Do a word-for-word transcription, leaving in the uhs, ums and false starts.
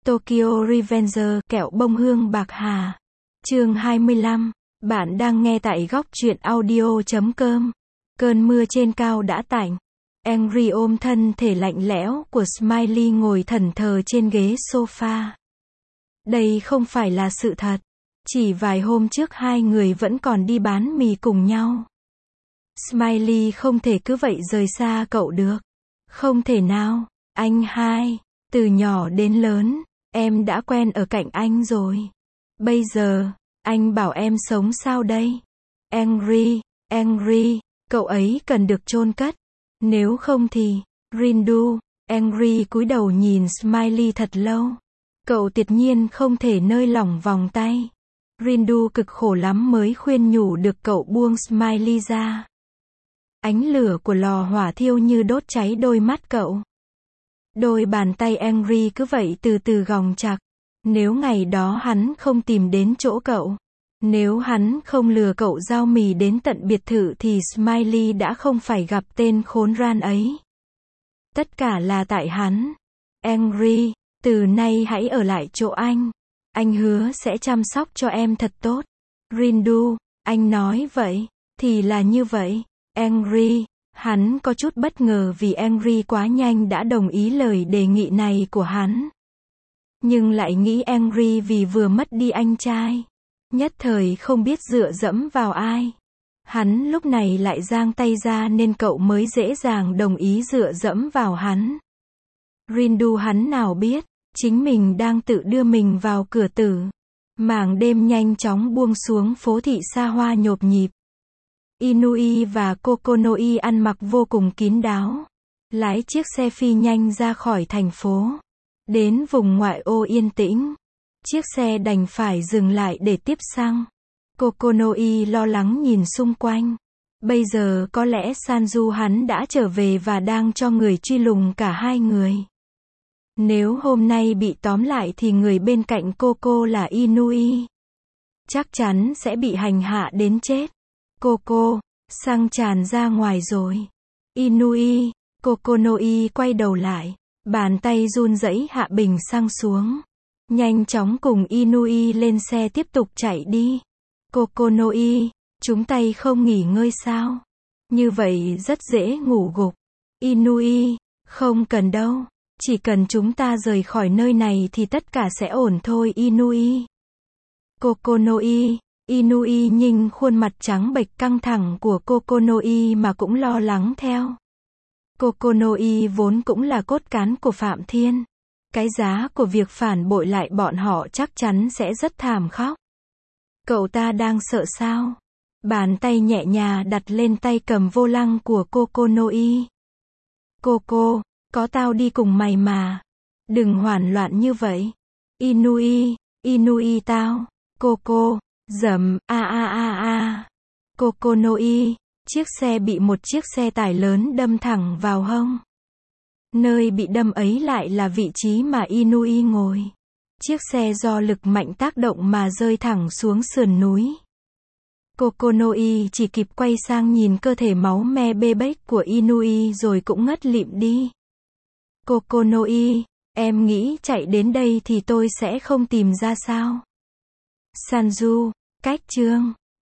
Tokyo Revenger, kẹo bông hương bạc hà. Chương hai mươi lăm. Bạn đang nghe tại góc truyện audio chấm com. Cơn mưa trên cao đã tạnh. Henry ôm thân thể lạnh lẽo của Smiley ngồi thẫn thờ trên ghế sofa. Đây không phải là sự thật. Chỉ vài hôm trước hai người vẫn còn đi bán mì cùng nhau. Smiley không thể cứ vậy rời xa cậu được. Không thể nào, anh hai. Từ nhỏ đến lớn, em đã quen ở cạnh anh rồi. Bây giờ, anh bảo em sống sao đây? Henry, Henry, cậu ấy cần được chôn cất. Nếu không thì, Rindu. Henry cúi đầu nhìn Smiley thật lâu. Cậu tuyệt nhiên không thể nới lỏng vòng tay. Rindu cực khổ lắm mới khuyên nhủ được cậu buông Smiley ra. Ánh lửa của lò hỏa thiêu như đốt cháy đôi mắt cậu. Đôi bàn tay Henry cứ vậy từ từ gòng chặt. Nếu ngày đó hắn không tìm đến chỗ cậu, nếu hắn không lừa cậu giao mì đến tận biệt thự thì Smiley đã không phải gặp tên khốn ran ấy. Tất cả là tại hắn. Henry, từ nay hãy ở lại chỗ anh. Anh hứa sẽ chăm sóc cho em thật tốt. Rindu, anh nói vậy, thì là như vậy. Henry, hắn có chút bất ngờ vì Henry quá nhanh đã đồng ý lời đề nghị này của hắn. Nhưng lại nghĩ Henry vì vừa mất đi anh trai, nhất thời không biết dựa dẫm vào ai. Hắn lúc này lại giang tay ra nên cậu mới dễ dàng đồng ý dựa dẫm vào hắn. Rindu hắn nào biết, chính mình đang tự đưa mình vào cửa tử. Mảng đêm nhanh chóng buông xuống phố thị xa hoa nhộp nhịp. Inui và Kokonoi ăn mặc vô cùng kín đáo. Lái chiếc xe phi nhanh ra khỏi thành phố. Đến vùng ngoại ô yên tĩnh. Chiếc xe đành phải dừng lại để tiếp xăng. Kokonoi lo lắng nhìn xung quanh. Bây giờ có lẽ Sanju hắn đã trở về và đang cho người truy lùng cả hai người. Nếu hôm nay bị tóm lại thì người bên cạnh Coco là Inui. Chắc chắn sẽ bị hành hạ đến chết. Coco, xăng tràn ra ngoài rồi. Inui, Kokonoi quay đầu lại. Bàn tay run rẩy hạ bình xăng xuống. Nhanh chóng cùng Inui lên xe tiếp tục chạy đi. Kokonoi, chúng tay không nghỉ ngơi sao? Như vậy rất dễ ngủ gục. Inui, không cần đâu. Chỉ cần chúng ta rời khỏi nơi này thì tất cả sẽ ổn thôi Inui. Kokonoi, Inui nhìn khuôn mặt trắng bệch căng thẳng của Kokonoi mà cũng lo lắng theo. Kokonoi vốn cũng là cốt cán của Phạm Thiên. Cái giá của việc phản bội lại bọn họ chắc chắn sẽ rất thảm khốc. Cậu ta đang sợ sao? Bàn tay nhẹ nhàng đặt lên tay cầm vô lăng của Kokonoi. Coco, có tao đi cùng mày mà. Đừng hoảng loạn như vậy. Inui, Inui tao. Coco, dầm, a a a a. Kokonoi, chiếc xe bị một chiếc xe tải lớn đâm thẳng vào hông. Nơi bị đâm ấy lại là vị trí mà Inui ngồi. Chiếc xe do lực mạnh tác động mà rơi thẳng xuống sườn núi. Kokonoi chỉ kịp quay sang nhìn cơ thể máu me bê bết của Inui rồi cũng ngất lịm đi. Kokonoi, em nghĩ chạy đến đây thì tôi sẽ không tìm ra sao? Sanju, cách chương